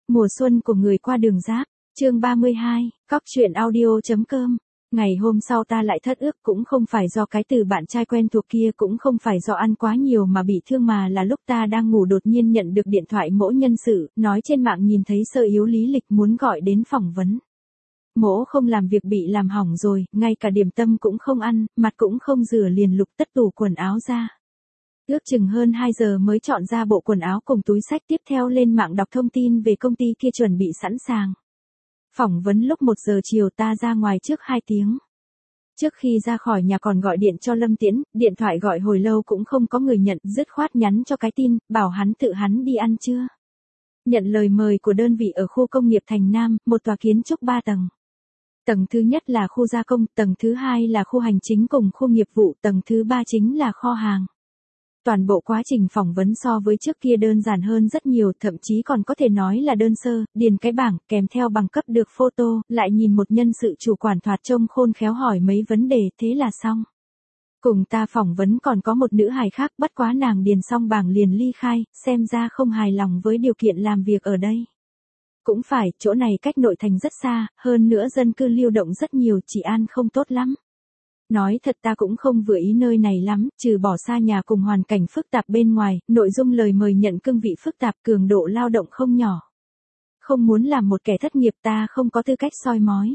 Mùa xuân của người qua đường Giáp, chương 32, cóc truyện audio.com. Ngày hôm sau ta lại thất ước, cũng không phải do cái từ bạn trai quen thuộc kia, cũng không phải do ăn quá nhiều mà bị thương, mà là lúc ta đang ngủ đột nhiên nhận được điện thoại mỗ nhân sự, nói trên mạng nhìn thấy sơ yếu lý lịch muốn gọi đến phỏng vấn. Mỗ không làm việc bị làm hỏng rồi, ngay cả điểm tâm cũng không ăn, mặt cũng không rửa liền lục tất tủ quần áo ra. Ước chừng hơn 2 giờ mới chọn ra bộ quần áo cùng túi xách, tiếp theo lên mạng đọc thông tin về công ty kia chuẩn bị sẵn sàng. Phỏng vấn lúc 1 giờ chiều, ta ra ngoài trước 2 tiếng. Trước khi ra khỏi nhà còn gọi điện cho Lâm Tiễn, điện thoại gọi hồi lâu cũng không có người nhận, dứt khoát nhắn cho cái tin, bảo hắn tự hắn đi ăn trưa. Nhận lời mời của đơn vị ở khu công nghiệp Thành Nam, một tòa kiến trúc 3 tầng. Tầng thứ nhất là khu gia công, tầng thứ hai là khu hành chính cùng khu nghiệp vụ, tầng thứ 3 chính là kho hàng. Toàn bộ quá trình phỏng vấn so với trước kia đơn giản hơn rất nhiều, thậm chí còn có thể nói là đơn sơ, điền cái bảng, kèm theo bằng cấp được photo, lại nhìn một nhân sự chủ quản thoạt trông khôn khéo hỏi mấy vấn đề, thế là xong. Cùng ta phỏng vấn còn có một nữ hài khác, bất quá nàng điền xong bảng liền ly khai, xem ra không hài lòng với điều kiện làm việc ở đây. Cũng phải, chỗ này cách nội thành rất xa, hơn nữa dân cư lưu động rất nhiều,治an không tốt lắm. Nói thật ta cũng không vừa ý nơi này lắm, trừ bỏ xa nhà cùng hoàn cảnh phức tạp bên ngoài, nội dung lời mời nhận cương vị phức tạp, cường độ lao động không nhỏ. Không muốn làm một kẻ thất nghiệp, ta không có tư cách soi mói.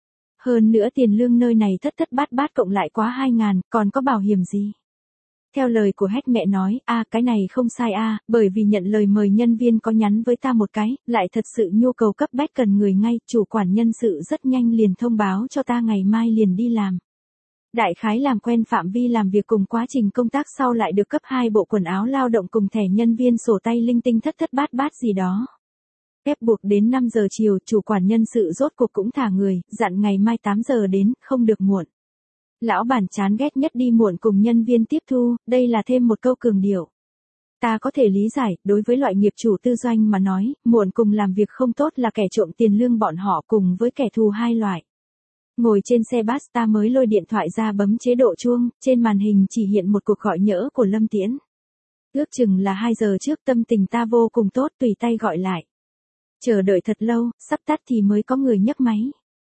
Hơn nữa tiền lương nơi này thất thất bát bát cộng lại quá 2.000, còn có bảo hiểm gì. Theo lời của Hách mẹ nói, cái này không sai bởi vì nhận lời mời nhân viên có nhắn với ta một cái, lại thật sự nhu cầu cấp bách cần người ngay, chủ quản nhân sự rất nhanh liền thông báo cho ta ngày mai liền đi làm. Đại khái làm quen phạm vi làm việc cùng quá trình công tác sau lại được cấp 2 bộ quần áo lao động cùng thẻ nhân viên, sổ tay linh tinh thất thất bát bát gì đó. Ép buộc đến 5 giờ chiều, chủ quản nhân sự rốt cuộc cũng thả người, dặn ngày mai 8 giờ đến, không được muộn. Lão bản chán ghét nhất đi muộn cùng nhân viên tiếp thu, đây là thêm một câu cường điệu. Ta có thể lý giải, đối với loại nghiệp chủ tư doanh mà nói, muộn cùng làm việc không tốt là kẻ trộm tiền lương bọn họ cùng với kẻ thù hai loại. Ngồi trên xe bus, ta mới lôi điện thoại ra bấm chế độ chuông, trên màn hình chỉ hiện một cuộc gọi nhỡ của Lâm Tiễn. Ước chừng là 2 giờ trước, tâm tình ta vô cùng tốt, tùy tay gọi lại. Chờ đợi thật lâu, sắp tắt thì mới có người nhấc máy.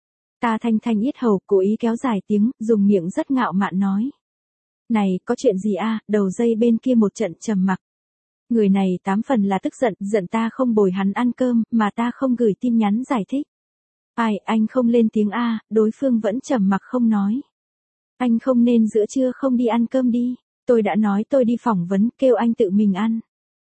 Ta thanh thanh yết hầu, cố ý kéo dài tiếng, dùng miệng rất ngạo mạn nói. Này, có chuyện gì đầu dây bên kia một trận trầm mặc. Người này 8 phần là tức giận, giận ta không bồi hắn ăn cơm, mà ta không gửi tin nhắn giải thích. Anh không lên tiếng đối phương vẫn trầm mặc không nói. Anh không nên giữa trưa không đi ăn cơm đi, tôi đã nói tôi đi phỏng vấn, kêu anh tự mình ăn.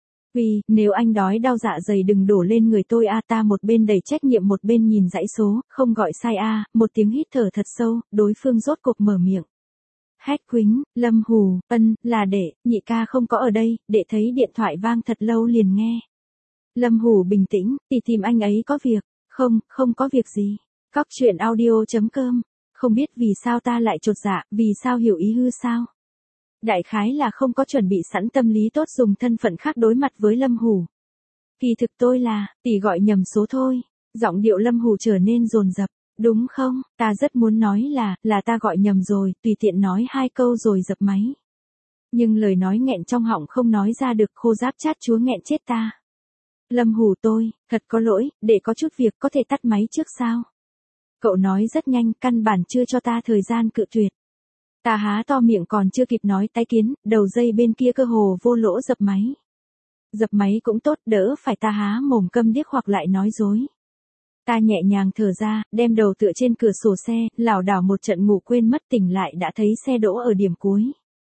Vì, nếu anh đói đau dạ dày đừng đổ lên người tôi ta một bên đẩy trách nhiệm một bên nhìn dãy số, không gọi sai một tiếng hít thở thật sâu, đối phương rốt cuộc mở miệng. Hét Quýnh, Lâm Hù, là Đệ, nhị ca không có ở đây, Đệ thấy điện thoại vang thật lâu liền nghe. Lâm Hù bình tĩnh, tỷ tìm anh ấy có việc. Không có việc gì. Cóc truyện audio.com. Không biết vì sao ta lại chột dạ, vì sao hiểu ý hư sao? Đại khái là không có chuẩn bị sẵn tâm lý tốt dùng thân phận khác đối mặt với Lâm Hù. Kỳ thực tôi là, tỷ gọi nhầm số thôi. Giọng điệu Lâm Hù trở nên dồn dập. Đúng không, ta rất muốn nói là ta gọi nhầm rồi, tùy tiện nói 2 câu rồi dập máy. Nhưng lời nói nghẹn trong họng không nói ra được, khô giáp chát chúa nghẹn chết ta. Lâm Hù tôi, thật có lỗi, để có chút việc có thể tắt máy trước sao? Cậu nói rất nhanh, căn bản chưa cho ta thời gian cự tuyệt. Ta há to miệng còn chưa kịp nói tái kiến, đầu dây bên kia cơ hồ vô lỗ dập máy. Dập máy cũng tốt, đỡ phải ta há mồm câm điếc hoặc lại nói dối. Ta nhẹ nhàng thở ra, đem đầu tựa trên cửa sổ xe, lảo đảo một trận ngủ quên mất, tỉnh lại đã thấy xe đỗ ở điểm cuối.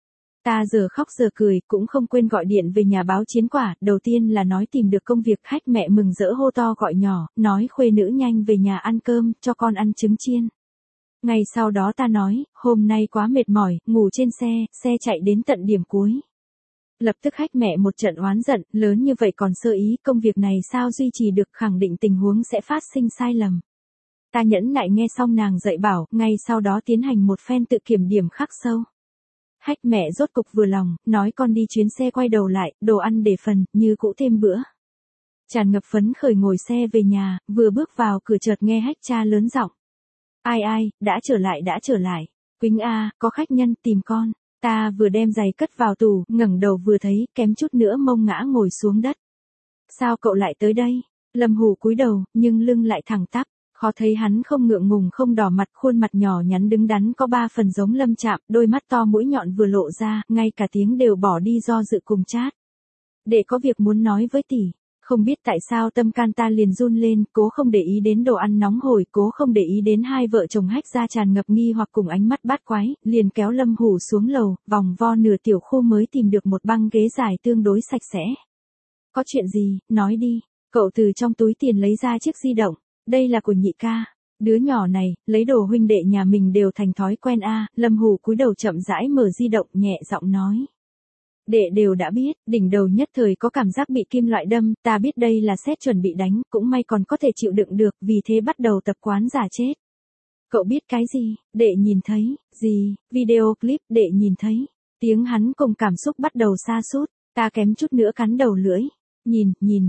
Ta giờ khóc giờ cười, cũng không quên gọi điện về nhà báo chiến quả, đầu tiên là nói tìm được công việc, Hách mẹ mừng rỡ hô to gọi nhỏ, nói khuê nữ nhanh về nhà ăn cơm, cho con ăn trứng chiên. Ngày sau đó ta nói, hôm nay quá mệt mỏi, ngủ trên xe chạy đến tận điểm cuối. Lập tức Hách mẹ một trận oán giận, lớn như vậy còn sơ ý, công việc này sao duy trì được, khẳng định tình huống sẽ phát sinh sai lầm. Ta nhẫn nại nghe xong nàng dạy bảo, ngay sau đó tiến hành một phen tự kiểm điểm khắc sâu. Hách mẹ rốt cục vừa lòng, nói con đi chuyến xe quay đầu lại, đồ ăn để phần, như cũ thêm bữa. Tràn ngập phấn khởi ngồi xe về nhà, vừa bước vào cửa chợt nghe Hách cha lớn giọng. Ai, đã trở lại. Quýnh có khách nhân tìm con. Ta vừa đem giày cất vào tủ, ngẩng đầu vừa thấy, kém chút nữa mông ngã ngồi xuống đất. Sao cậu lại tới đây? Lâm Hủ cúi đầu, nhưng lưng lại thẳng tắp, khó thấy hắn không ngượng ngùng không đỏ mặt, khuôn mặt nhỏ nhắn đứng đắn có 3 phần giống Lâm Trạm, đôi mắt to mũi nhọn vừa lộ ra, ngay cả tiếng đều bỏ đi do dự cùng chát. Để có việc muốn nói với tỷ. Không biết tại sao tâm can ta liền run lên, cố không để ý đến đồ ăn nóng hổi, cố không để ý đến hai vợ chồng hách ra tràn ngập nghi hoặc cùng ánh mắt bát quái, liền kéo Lâm Hủ xuống lầu, vòng vo nửa tiểu khu mới tìm được một băng ghế dài tương đối sạch sẽ. Có chuyện gì, nói đi. Cậu từ trong túi tiền lấy ra chiếc di động, đây là của nhị ca. Đứa nhỏ này, lấy đồ huynh đệ nhà mình đều thành thói quen a. Lâm Hủ cúi đầu chậm rãi mở di động, nhẹ giọng nói. Đệ đều đã biết, đỉnh đầu nhất thời có cảm giác bị kim loại đâm, ta biết đây là xét chuẩn bị đánh, cũng may còn có thể chịu đựng được, vì thế bắt đầu tập quán giả chết. Cậu biết cái gì, đệ nhìn thấy, gì, video clip, đệ nhìn thấy. Tiếng hắn cùng cảm xúc bắt đầu sa sút, ta kém chút nữa cắn đầu lưỡi. Nhìn,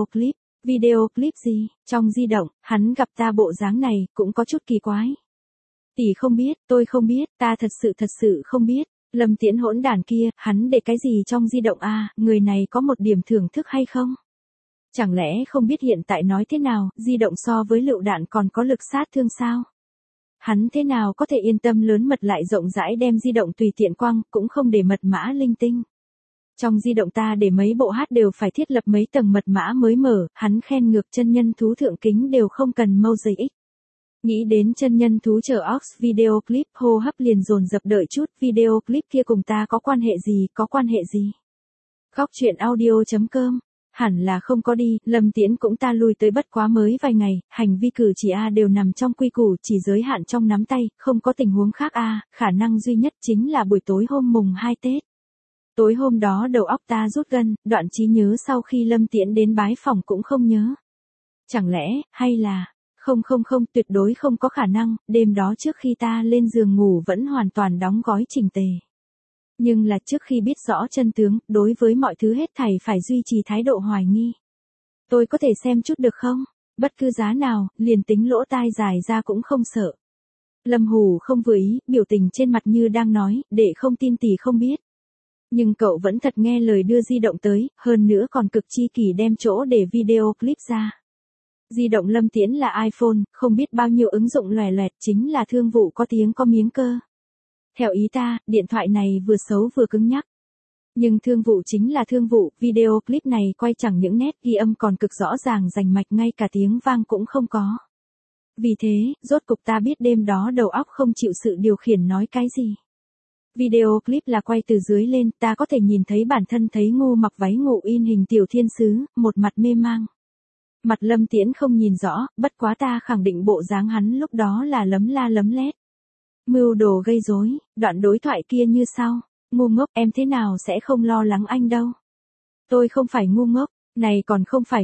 video clip gì, trong di động, hắn gặp ta bộ dáng này, cũng có chút kỳ quái. Tỷ không biết, tôi không biết, ta thật sự không biết. Lâm Tiễn hỗn đản kia, hắn để cái gì trong di động a, người này có một điểm thưởng thức hay không? Chẳng lẽ không biết hiện tại nói thế nào, di động so với lựu đạn còn có lực sát thương sao? Hắn thế nào có thể yên tâm lớn mật lại rộng rãi đem di động tùy tiện quăng, cũng không để mật mã linh tinh. Trong di động ta để mấy bộ hát đều phải thiết lập mấy tầng mật mã mới mở, hắn khen ngược chân nhân thú thượng kính đều không cần Mosaic. Nghĩ đến chân nhân thú chờ Ox video clip, hô hấp liền dồn dập đợi chút, video clip kia cùng ta có quan hệ gì? Góc chuyện audio.com, hẳn là không có đi, Lâm Tiễn cũng ta lui tới bất quá mới vài ngày, hành vi cử chỉ A đều nằm trong quy củ, chỉ giới hạn trong nắm tay, không có tình huống khác A, khả năng duy nhất chính là buổi tối hôm mùng 2 Tết. Tối hôm đó đầu óc ta rút gân, đoạn trí nhớ sau khi Lâm Tiễn đến bái phòng cũng không nhớ. Chẳng lẽ, hay là... Không, tuyệt đối không có khả năng, đêm đó trước khi ta lên giường ngủ vẫn hoàn toàn đóng gói chỉnh tề. Nhưng là trước khi biết rõ chân tướng, đối với mọi thứ hết thảy phải duy trì thái độ hoài nghi. Tôi có thể xem chút được không? Bất cứ giá nào, liền tính lỗ tai dài ra cũng không sợ. Lâm Hủ không vừa ý, biểu tình trên mặt như đang nói, để không tin tỷ không biết. Nhưng cậu vẫn thật nghe lời đưa di động tới, hơn nữa còn cực chi kỷ đem chỗ để video clip ra. Di động Lâm Tiễn là iPhone, không biết bao nhiêu ứng dụng lòe loẹt, chính là thương vụ có tiếng có miếng cơ. Theo ý ta, điện thoại này vừa xấu vừa cứng nhắc. Nhưng thương vụ chính là thương vụ, video clip này quay chẳng những nét ghi âm còn cực rõ ràng rành mạch, ngay cả tiếng vang cũng không có. Vì thế, rốt cục ta biết đêm đó đầu óc không chịu sự điều khiển nói cái gì. Video clip là quay từ dưới lên, ta có thể nhìn thấy bản thân thấy Ngô mặc váy ngủ in hình tiểu thiên sứ, một mặt mê mang. Mặt Lâm Tiễn không nhìn rõ, bất quá ta khẳng định bộ dáng hắn lúc đó là lấm la lấm lét. Mưu đồ gây rối, đoạn đối thoại kia như sau, ngu ngốc em thế nào sẽ không lo lắng anh đâu. Tôi không phải ngu ngốc, này còn không phải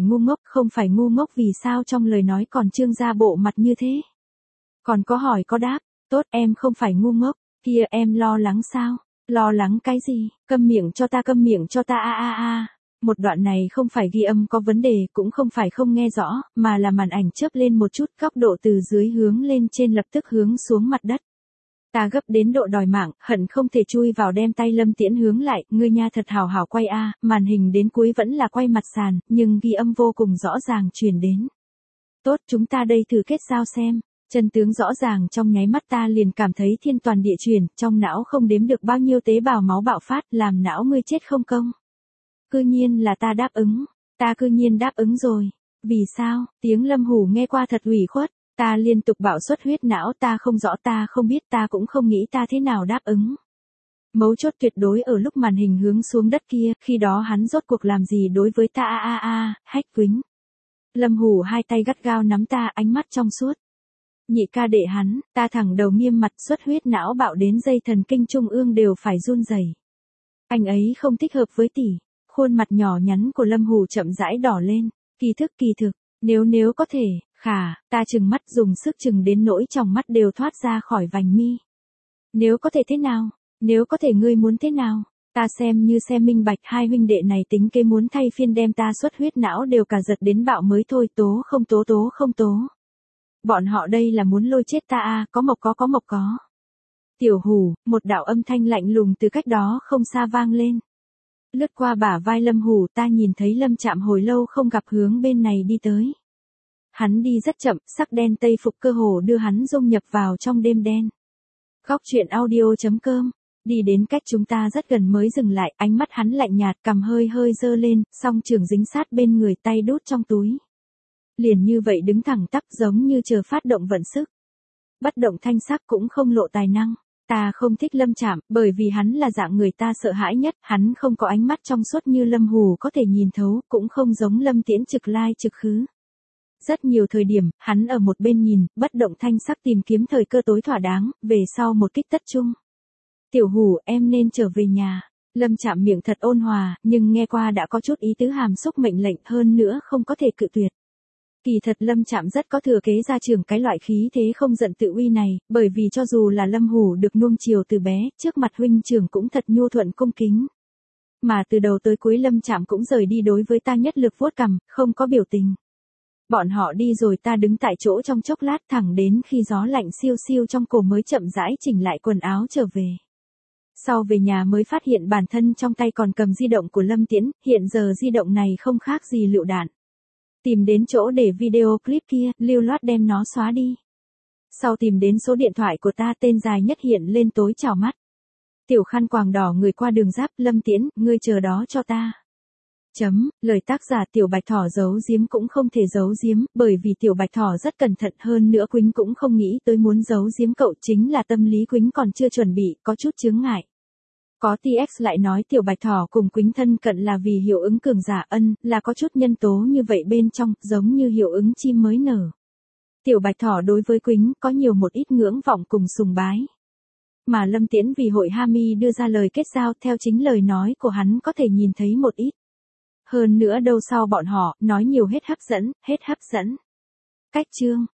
ngu ngốc vì sao trong lời nói còn trương ra bộ mặt như thế. Còn có hỏi có đáp, tốt em không phải ngu ngốc, kia em lo lắng sao, lo lắng cái gì, câm miệng cho ta a. Một đoạn này không phải ghi âm có vấn đề, cũng không phải không nghe rõ, mà là màn ảnh chớp lên một chút, góc độ từ dưới hướng lên trên lập tức hướng xuống mặt đất. Ta gấp đến độ đòi mạng, hận không thể chui vào đem tay Lâm Tiễn hướng lại, ngươi nha thật hào hào quay a, màn hình đến cuối vẫn là quay mặt sàn, nhưng ghi âm vô cùng rõ ràng truyền đến. Tốt, chúng ta đây thử kết giao xem. Chân tướng rõ ràng trong nháy mắt ta liền cảm thấy thiên toàn địa chuyển, trong não không đếm được bao nhiêu tế bào máu bạo phát, làm não ngươi chết không công. Cư nhiên là ta cư nhiên đáp ứng rồi. Vì sao? Tiếng Lâm Hủ nghe qua thật ủy khuất, ta liên tục bạo xuất huyết não, ta không rõ, ta không biết, ta cũng không nghĩ ta thế nào đáp ứng. Mấu chốt tuyệt đối ở lúc màn hình hướng xuống đất kia, khi đó hắn rốt cuộc làm gì đối với ta Hách Quýnh. Lâm Hủ hai tay gắt gao nắm ta, ánh mắt trong suốt. Nhị ca đệ hắn, ta thẳng đầu nghiêm mặt, xuất huyết não bạo đến dây thần kinh trung ương đều phải run rẩy. Anh ấy không thích hợp với tỷ. Khuôn mặt nhỏ nhắn của Lâm Hủ chậm rãi đỏ lên, kỳ thực, nếu có thể, ta trừng mắt dùng sức chừng đến nỗi tròng mắt đều thoát ra khỏi vành mi. Nếu có thể thế nào, nếu có thể ngươi muốn thế nào, ta xem như xem minh bạch hai huynh đệ này tính kế muốn thay phiên đem ta xuất huyết não đều cả giật đến bạo mới thôi, tố không tố. Bọn họ đây là muốn lôi chết ta có mộc có. Tiểu Hủ, một đạo âm thanh lạnh lùng từ cách đó không xa vang lên. Lướt qua bả vai Lâm Hủ, ta nhìn thấy Lâm Trạm hồi lâu không gặp hướng bên này đi tới. Hắn đi rất chậm, sắc đen tây phục cơ hồ đưa hắn dung nhập vào trong đêm đen. Góc truyện audio.com. Đi đến cách chúng ta rất gần mới dừng lại, ánh mắt hắn lạnh nhạt, cằm hơi hơi dơ lên, song trường dính sát bên người, tay đút trong túi. Liền như vậy đứng thẳng tắp giống như chờ phát động vận sức. Bất động thanh sắc cũng không lộ tài năng. Ta không thích Lâm Trạm, bởi vì hắn là dạng người ta sợ hãi nhất, hắn không có ánh mắt trong suốt như Lâm Hủ có thể nhìn thấu, cũng không giống Lâm Tiễn trực lai trực khứ. Rất nhiều thời điểm, hắn ở một bên nhìn, bất động thanh sắc tìm kiếm thời cơ tối thỏa đáng, về sau một kích tất chung. Tiểu Hủ, em nên trở về nhà. Lâm Trạm miệng thật ôn hòa, nhưng nghe qua đã có chút ý tứ hàm xúc mệnh lệnh, hơn nữa không có thể cự tuyệt. Kỳ thật Lâm Trạm rất có thừa kế gia trưởng cái loại khí thế không giận tự uy này, bởi vì cho dù là Lâm Hủ được nuông chiều từ bé, trước mặt huynh trưởng cũng thật nhu thuận cung kính. Mà từ đầu tới cuối Lâm Trạm cũng rời đi đối với ta nhất lực vuốt cằm, không có biểu tình. Bọn họ đi rồi ta đứng tại chỗ trong chốc lát thẳng đến khi gió lạnh siêu siêu trong cổ mới chậm rãi chỉnh lại quần áo trở về. Sau về nhà mới phát hiện bản thân trong tay còn cầm di động của Lâm Tiễn, hiện giờ di động này không khác gì lựu đạn. Tìm đến chỗ để video clip kia, lưu loát đem nó xóa đi. Sau tìm đến số điện thoại của ta, tên dài nhất hiện lên tối chảo mắt. Tiểu khăn quàng đỏ người qua đường giáp, Lâm Tiễn, ngươi chờ đó cho ta. Lời tác giả Tiểu Bạch Thỏ giấu giếm cũng không thể giấu giếm, bởi vì Tiểu Bạch Thỏ rất cẩn thận, hơn nữa Quýnh cũng không nghĩ tới muốn giấu giếm cậu, chính là tâm lý Quýnh còn chưa chuẩn bị, có chút chướng ngại. Có TX lại nói Tiểu Bạch Thỏ cùng Quýnh thân cận là vì hiệu ứng cường giả, là có chút nhân tố như vậy bên trong, giống như hiệu ứng chim mới nở. Tiểu Bạch Thỏ đối với Quýnh có nhiều một ít ngưỡng vọng cùng sùng bái. Mà Lâm Tiễn vì hội Hami đưa ra lời kết giao, theo chính lời nói của hắn có thể nhìn thấy một ít. Hơn nữa đâu sau bọn họ, nói nhiều hết hấp dẫn. Cách chương.